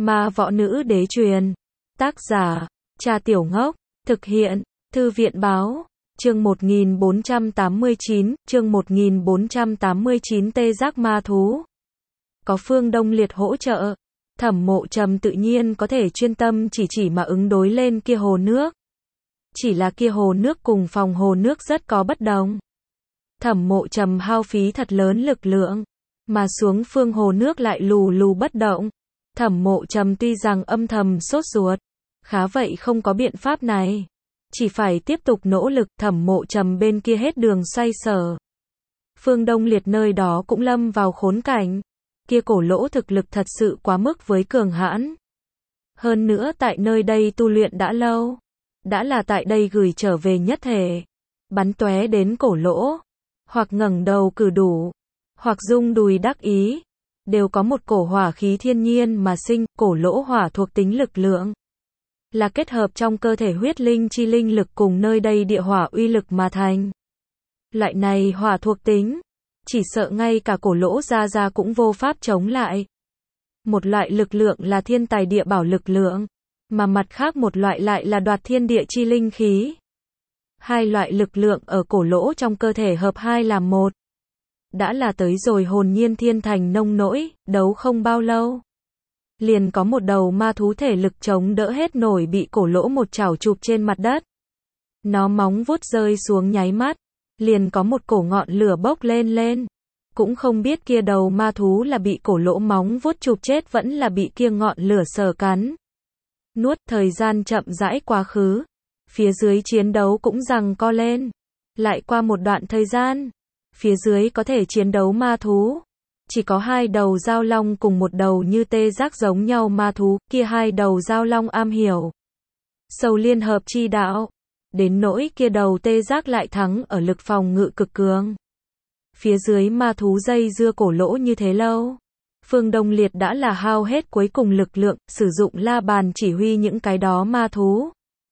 Ma võ nữ đế truyền. Tác giả, Cha Tiểu Ngốc. Thực hiện, Thư viện báo. Chương 1489, tê giác ma thú. Có Phương Đông Liệt hỗ trợ, Thẩm Mộ Trầm tự nhiên có thể chuyên tâm chỉ mà ứng đối lên kia hồ nước. Chỉ là kia hồ nước cùng phòng hồ nước rất có bất đồng. Thẩm Mộ Trầm hao phí thật lớn lực lượng, mà xuống phương hồ nước lại lù bất động. Thẩm Mộ Trầm tuy rằng âm thầm sốt ruột, khá vậy không có biện pháp này. Chỉ phải tiếp tục nỗ lực. Thẩm Mộ Trầm bên kia hết đường xoay sở. Phương Đông Liệt nơi đó cũng lâm vào khốn cảnh. Kia cổ lỗ thực lực thật sự quá mức với cường hãn. Hơn nữa tại nơi đây tu luyện đã lâu. Đã là tại đây gửi trở về nhất thể. Bắn tóe đến cổ lỗ. Hoặc ngẩng đầu cử đủ. Hoặc rung đùi đắc ý. Đều có một cổ hỏa khí thiên nhiên mà sinh. Cổ lỗ hỏa thuộc tính lực lượng. Là kết hợp trong cơ thể huyết linh chi linh lực cùng nơi đây địa hỏa uy lực mà thành. Loại này hỏa thuộc tính, chỉ sợ ngay cả cổ lỗ ra cũng vô pháp chống lại. Một loại lực lượng là thiên tài địa bảo lực lượng, mà mặt khác một loại lại là đoạt thiên địa chi linh khí. Hai loại lực lượng ở cổ lỗ trong cơ thể hợp hai làm một. Đã là tới rồi hồn nhiên thiên thành nông nỗi, đấu không bao lâu. Liền có một đầu ma thú thể lực chống đỡ hết nổi bị cổ lỗ một chảo chụp trên mặt đất. Nó móng vuốt rơi xuống nháy mắt, liền có một cổ ngọn lửa bốc lên. Cũng không biết kia đầu ma thú là bị cổ lỗ móng vuốt chụp chết vẫn là bị kia ngọn lửa sờ cắn. Nuốt. Thời gian chậm rãi quá khứ. Phía dưới chiến đấu cũng giằng co lên. Lại qua một đoạn thời gian, phía dưới có thể chiến đấu ma thú. Chỉ có hai đầu dao long cùng một đầu như tê giác giống nhau ma thú, kia hai đầu dao long am hiểu sâu liên hợp chi đạo. Đến nỗi kia đầu tê giác lại thắng ở lực phòng ngự cực cường. Phía dưới ma thú dây dưa cổ lỗ như thế lâu. Phương Đông Liệt đã là hao hết cuối cùng lực lượng, sử dụng la bàn chỉ huy những cái đó ma thú.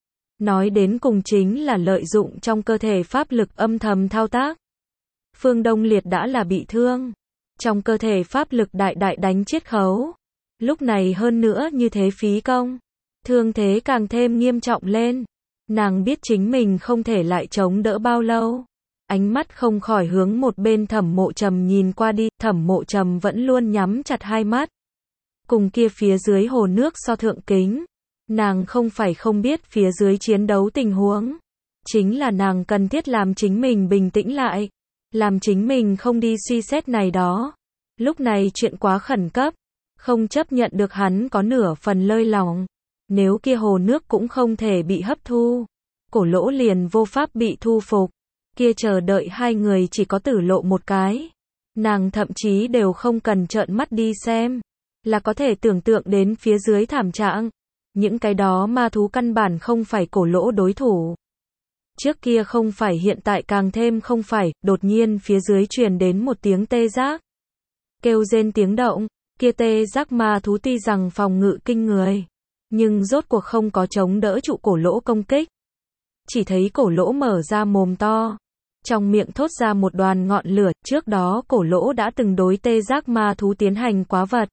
Nói đến cùng chính là lợi dụng trong cơ thể pháp lực âm thầm thao tác. Phương Đông Liệt đã là bị thương. Trong cơ thể pháp lực đại đánh chiết khấu. Lúc này hơn nữa như thế phí công. Thương thế càng thêm nghiêm trọng lên. Nàng biết chính mình không thể lại chống đỡ bao lâu. Ánh mắt không khỏi hướng một bên Thẩm Mộ Trầm nhìn qua đi. Thẩm Mộ Trầm vẫn luôn nhắm chặt hai mắt. Cùng kia phía dưới hồ nước so thượng kính. Nàng không phải không biết phía dưới chiến đấu tình huống. Chính là nàng cần thiết làm chính mình bình tĩnh lại. Làm chính mình không đi suy xét này đó. Lúc này chuyện quá khẩn cấp. Không chấp nhận được hắn có nửa phần lơi lỏng. Nếu kia hồ nước cũng không thể bị hấp thu. Cổ lỗ liền vô pháp bị thu phục. Kia chờ đợi hai người chỉ có tử lộ một cái. Nàng thậm chí đều không cần trợn mắt đi xem. Là có thể tưởng tượng đến phía dưới thảm trạng. Những cái đó ma thú căn bản không phải cổ lỗ đối thủ. Trước kia không phải hiện tại càng thêm không phải. Đột nhiên phía dưới truyền đến một tiếng tê giác. Kêu rên tiếng động. Kia tê giác ma thú tuy rằng phòng ngự kinh người. Nhưng rốt cuộc không có chống đỡ trụ cổ lỗ công kích. Chỉ thấy cổ lỗ mở ra mồm to. Trong miệng thốt ra một đoàn ngọn lửa. Trước đó cổ lỗ đã từng đối tê giác ma thú tiến hành quá vật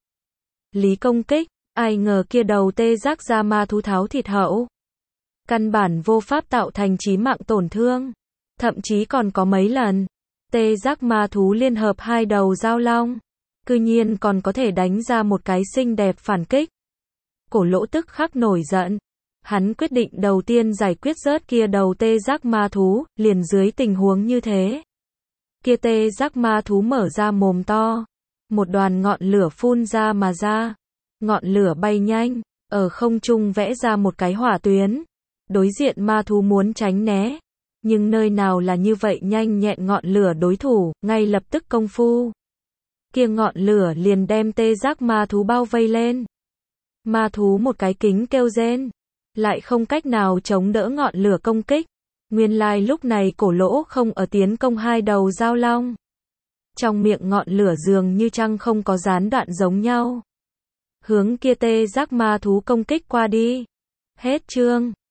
lý công kích. Ai ngờ kia đầu tê giác ra ma thú tháo thịt hậu. Căn bản vô pháp tạo thành chí mạng tổn thương. Thậm chí còn có mấy lần. Tê giác ma thú liên hợp hai đầu dao long. Cư nhiên còn có thể đánh ra một cái xinh đẹp phản kích. Cổ lỗ tức khắc nổi giận. Hắn quyết định đầu tiên giải quyết rớt kia đầu tê giác ma thú, liền dưới tình huống như thế. Kia tê giác ma thú mở ra mồm to. Một đoàn ngọn lửa phun ra mà ra. Ngọn lửa bay nhanh, ở không trung vẽ ra một cái hỏa tuyến. Đối diện ma thú muốn tránh né. Nhưng nơi nào là như vậy nhanh nhẹn ngọn lửa đối thủ, ngay lập tức công phu. Kia ngọn lửa liền đem tê giác ma thú bao vây lên. Ma thú một cái kính kêu rên. Lại không cách nào chống đỡ ngọn lửa công kích. Nguyên lai lúc này cổ lỗ không ở tiến công hai đầu dao long. Trong miệng ngọn lửa dường như trăng không có gián đoạn giống nhau. Hướng kia tê giác ma thú công kích qua đi. Hết chương.